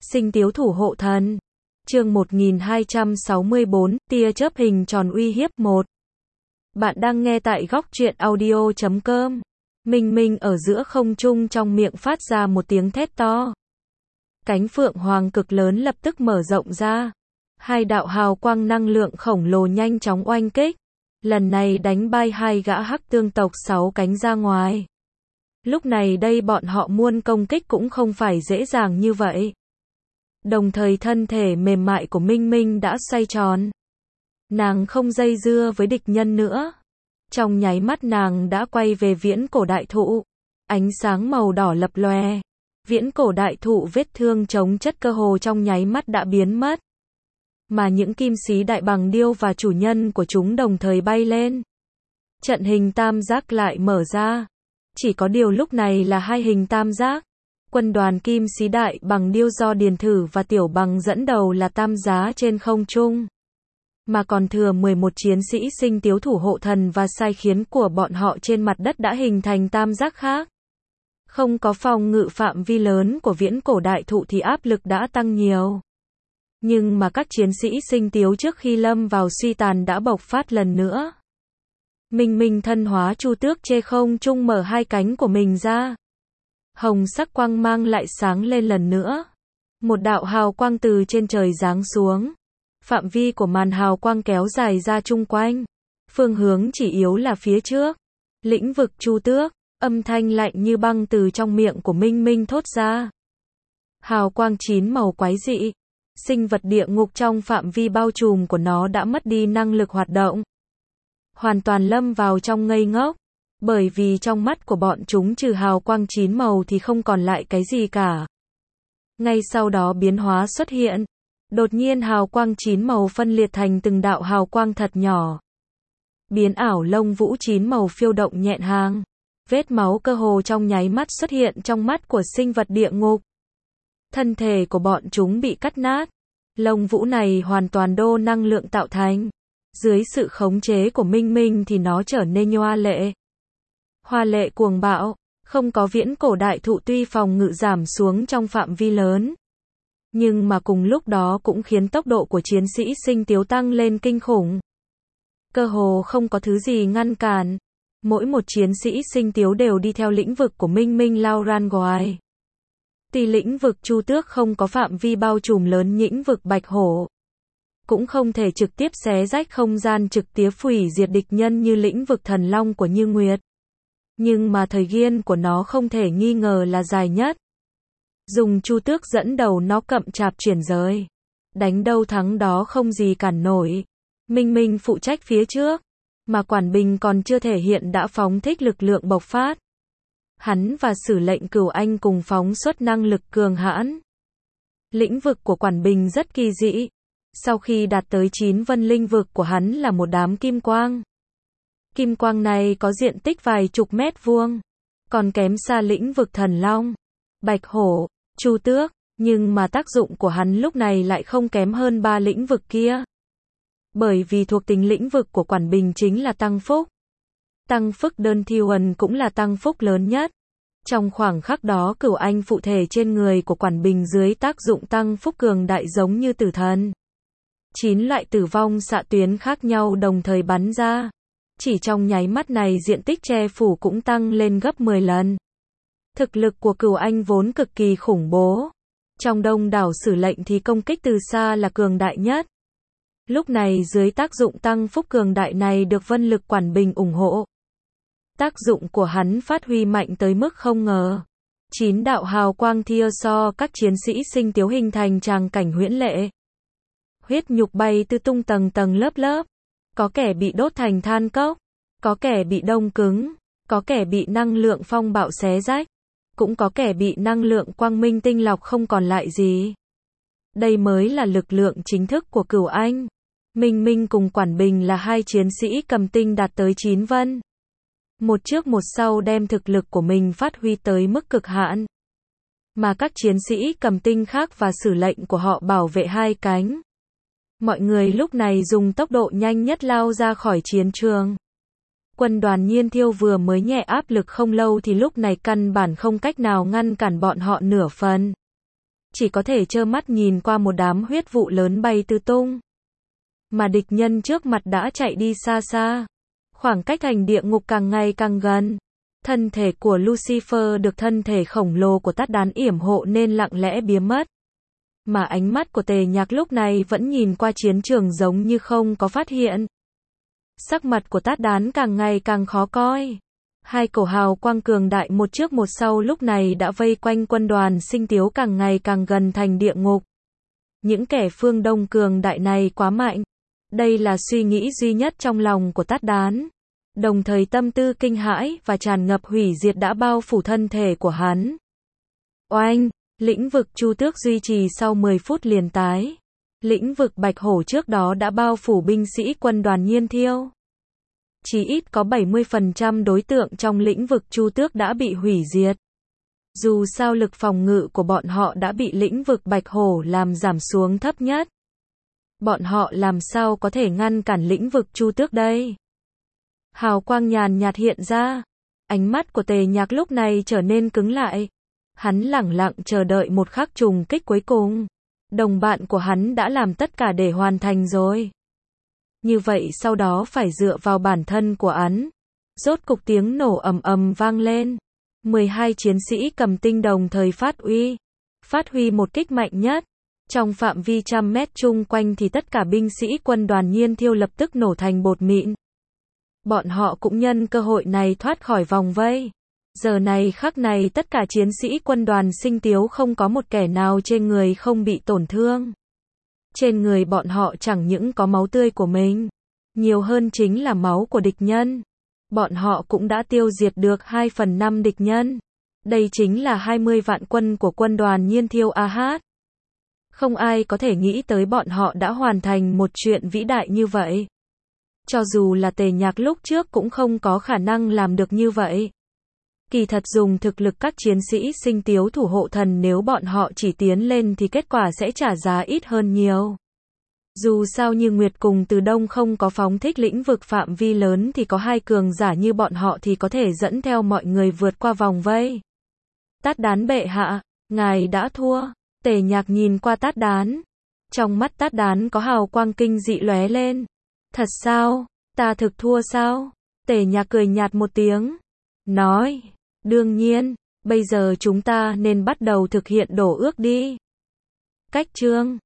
Sinh tiếu thủ hộ thần. Chương 1264, tia chớp hình tròn uy hiếp 1. Bạn đang nghe tại góc truyện audio.com. Minh Minh ở giữa không trung trong miệng phát ra một tiếng thét to. Cánh phượng hoàng cực lớn lập tức mở rộng ra. Hai đạo hào quang năng lượng khổng lồ nhanh chóng oanh kích. Lần này đánh bay hai gã hắc tương tộc 6 cánh ra ngoài. Lúc này đây bọn họ muốn công kích cũng không phải dễ dàng như vậy. Đồng thời thân thể mềm mại của Minh Minh đã xoay tròn. Nàng không dây dưa với địch nhân nữa. Trong nháy mắt nàng đã quay về viễn cổ đại thụ. Ánh sáng màu đỏ lập lòe. Viễn cổ đại thụ vết thương chống chất cơ hồ trong nháy mắt đã biến mất. Mà những kim sĩ đại bằng điêu và chủ nhân của chúng đồng thời bay lên. Trận hình tam giác lại mở ra. Chỉ có điều lúc này là hai hình tam giác. Quân đoàn kim sĩ đại bằng điêu do Điền Thử và Tiểu Bằng dẫn đầu là tam giá trên không trung. Mà còn thừa 11 chiến sĩ sinh tiếu thủ hộ thần và sai khiến của bọn họ trên mặt đất đã hình thành tam giác khác. Không có phòng ngự phạm vi lớn của viễn cổ đại thụ thì áp lực đã tăng nhiều. Nhưng mà các chiến sĩ sinh tiếu trước khi lâm vào suy tàn đã bộc phát lần nữa. Minh Minh thân hóa Chu Tước chê không trung mở hai cánh của mình ra. Hồng sắc quang mang lại sáng lên lần nữa. Một đạo hào quang từ trên trời giáng xuống. Phạm vi của màn hào quang kéo dài ra chung quanh. Phương hướng chỉ yếu là phía trước. Lĩnh vực Chu Tước, âm thanh lạnh như băng từ trong miệng của Minh Minh thốt ra. Hào quang 9 màu quái dị. Sinh vật địa ngục trong phạm vi bao trùm của nó đã mất đi năng lực hoạt động. Hoàn toàn lâm vào trong ngây ngốc. Bởi vì trong mắt của bọn chúng trừ hào quang 9 màu thì không còn lại cái gì cả. Ngay sau đó biến hóa xuất hiện. Đột nhiên hào quang 9 màu phân liệt thành từng đạo hào quang thật nhỏ. Biến ảo lông vũ 9 màu phiêu động nhẹ nhàng. Vết máu cơ hồ trong nháy mắt xuất hiện trong mắt của sinh vật địa ngục. Thân thể của bọn chúng bị cắt nát. Lông vũ này hoàn toàn đô năng lượng tạo thành. Dưới sự khống chế của Minh Minh thì nó trở nên hoa lệ. Hoa lệ cuồng bạo, không có viễn cổ đại thụ tuy phòng ngự giảm xuống trong phạm vi lớn. Nhưng mà cùng lúc đó cũng khiến tốc độ của chiến sĩ sinh tiếu tăng lên kinh khủng. Cơ hồ không có thứ gì ngăn cản. Mỗi một chiến sĩ sinh tiếu đều đi theo lĩnh vực của Minh Minh lao ra ngoài. Tuy lĩnh vực Chu Tước không có phạm vi bao trùm lớn lĩnh vực Bạch Hổ. Cũng không thể trực tiếp xé rách không gian trực tiếp hủy diệt địch nhân như lĩnh vực Thần Long của Như Nguyệt. Nhưng mà thời gian của nó không thể nghi ngờ là dài nhất. Dùng Chu Tước dẫn đầu nó cậm chạp chuyển giới. Đánh đâu thắng đó không gì cản nổi. Minh Minh phụ trách phía trước. Mà Quản Bình còn chưa thể hiện đã phóng thích lực lượng bộc phát. Hắn và Sử lệnh Cửu Anh cùng phóng xuất năng lực cường hãn. Lĩnh vực của Quản Bình rất kỳ dị. Sau khi đạt tới 9 vân linh vực của hắn là một đám kim quang. Kim quang này có diện tích vài chục mét vuông. Còn kém xa lĩnh vực Thần Long, Bạch Hổ, Chu Tước. Nhưng mà tác dụng của hắn lúc này lại không kém hơn 3 lĩnh vực kia. Bởi vì thuộc tính lĩnh vực của Quản Bình chính là tăng phúc. Tăng phúc đơn thiêu ẩn cũng là tăng phúc lớn nhất. Trong khoảng khắc đó Cửu Anh phụ thể trên người của Quản Bình dưới tác dụng tăng phúc cường đại giống như tử thần. 9 loại tử vong xạ tuyến khác nhau đồng thời bắn ra. Chỉ trong nháy mắt này diện tích che phủ cũng tăng lên gấp 10 lần. Thực lực của Cửu Anh vốn cực kỳ khủng bố. Trong đông đảo Sử lệnh thì công kích từ xa là cường đại nhất. Lúc này dưới tác dụng tăng phúc cường đại này được vân lực Quản Bình ủng hộ. Tác dụng của hắn phát huy mạnh tới mức không ngờ. 9 đạo hào quang thia so các chiến sĩ sinh tiếu hình thành tràng cảnh huyễn lệ. Huyết nhục bay tứ tung tầng tầng lớp lớp. Có kẻ bị đốt thành than cốc. Có kẻ bị đông cứng. Có kẻ bị năng lượng phong bạo xé rách. Cũng có kẻ bị năng lượng quang minh tinh lọc không còn lại gì. Đây mới là lực lượng chính thức của Cửu Anh. Minh Minh cùng Quản Bình là hai chiến sĩ cầm tinh đạt tới 9 vân. Một trước một sau đem thực lực của mình phát huy tới mức cực hạn. Mà các chiến sĩ cầm tinh khác và Sử lệnh của họ bảo vệ hai cánh. Mọi người lúc này dùng tốc độ nhanh nhất lao ra khỏi chiến trường. Quân đoàn Nhiên Thiêu vừa mới nhẹ áp lực không lâu thì lúc này căn bản không cách nào ngăn cản bọn họ nửa phần. chỉ có thể trơ mắt nhìn qua một đám huyết vụ lớn bay tứ tung. Mà địch nhân trước mặt đã chạy đi xa xa. Khoảng cách thành địa ngục càng ngày càng gần. Thân thể của Lucifer được thân thể khổng lồ của Tát Đán yểm hộ nên lặng lẽ biến mất. Mà ánh mắt của Tề Nhạc lúc này vẫn nhìn qua chiến trường giống như không có phát hiện. Sắc mặt của Tát Đán càng ngày càng khó coi. Hai cổ hào quang cường đại một trước một sau lúc này đã vây quanh quân đoàn Sinh Tiếu càng ngày càng gần thành địa ngục. Những kẻ phương Đông cường đại này quá mạnh. Đây là suy nghĩ duy nhất trong lòng của Tát Đán. Đồng thời tâm tư kinh hãi và tràn ngập hủy diệt đã bao phủ thân thể của hắn. Oanh! Lĩnh vực Chu Tước duy trì sau 10 phút liền tái. Lĩnh vực Bạch Hổ trước đó đã bao phủ binh sĩ quân đoàn Nhiên Thiêu. Chỉ ít có 70% đối tượng trong lĩnh vực Chu Tước đã bị hủy diệt. Dù sao lực phòng ngự của bọn họ đã bị lĩnh vực Bạch Hổ làm giảm xuống thấp nhất. Bọn họ làm sao có thể ngăn cản lĩnh vực Chu Tước đây? Hào quang nhàn nhạt hiện ra. Ánh mắt của Tề Nhạc lúc này trở nên cứng lại. Hắn lẳng lặng chờ đợi một khắc trùng kích cuối cùng. Đồng bạn của hắn đã làm tất cả để hoàn thành rồi. Như vậy sau đó phải dựa vào bản thân của hắn. Rốt cục tiếng nổ ầm ầm vang lên. 12 chiến sĩ cầm tinh đồng thời phát huy một kích mạnh nhất. Trong phạm vi trăm mét chung quanh thì tất cả binh sĩ quân đoàn Nhiên Thiêu lập tức nổ thành bột mịn. Bọn họ cũng nhân cơ hội này thoát khỏi vòng vây. Giờ này khắc này tất cả chiến sĩ quân đoàn Sinh Tiếu không có một kẻ nào trên người không bị tổn thương. Trên người bọn họ chẳng những có máu tươi của mình, nhiều hơn chính là máu của địch nhân. Bọn họ cũng đã tiêu diệt được 2/5 địch nhân. Đây chính là 20 vạn quân của quân đoàn Nhiên Thiêu AH. Không ai có thể nghĩ tới bọn họ đã hoàn thành một chuyện vĩ đại như vậy. Cho dù là Tề Nhạc lúc trước cũng không có khả năng làm được như vậy. Kỳ thật dùng thực lực các chiến sĩ Sinh Tiếu thủ hộ thần nếu bọn họ chỉ tiến lên thì kết quả sẽ trả giá ít hơn nhiều. Dù sao như Nguyệt cùng Từ Đông không có phóng thích lĩnh vực phạm vi lớn thì có hai cường giả như bọn họ thì có thể dẫn theo mọi người vượt qua vòng vây. Tát Đán bệ hạ, ngài đã thua. Tề Nhạc nhìn qua Tát Đán. Trong mắt Tát Đán có hào quang kinh dị lóe lên. Thật sao? Ta thực thua sao? Tề Nhạc cười nhạt một tiếng. Nói, đương nhiên, bây giờ chúng ta nên bắt đầu thực hiện đổ ước đi. Cách chương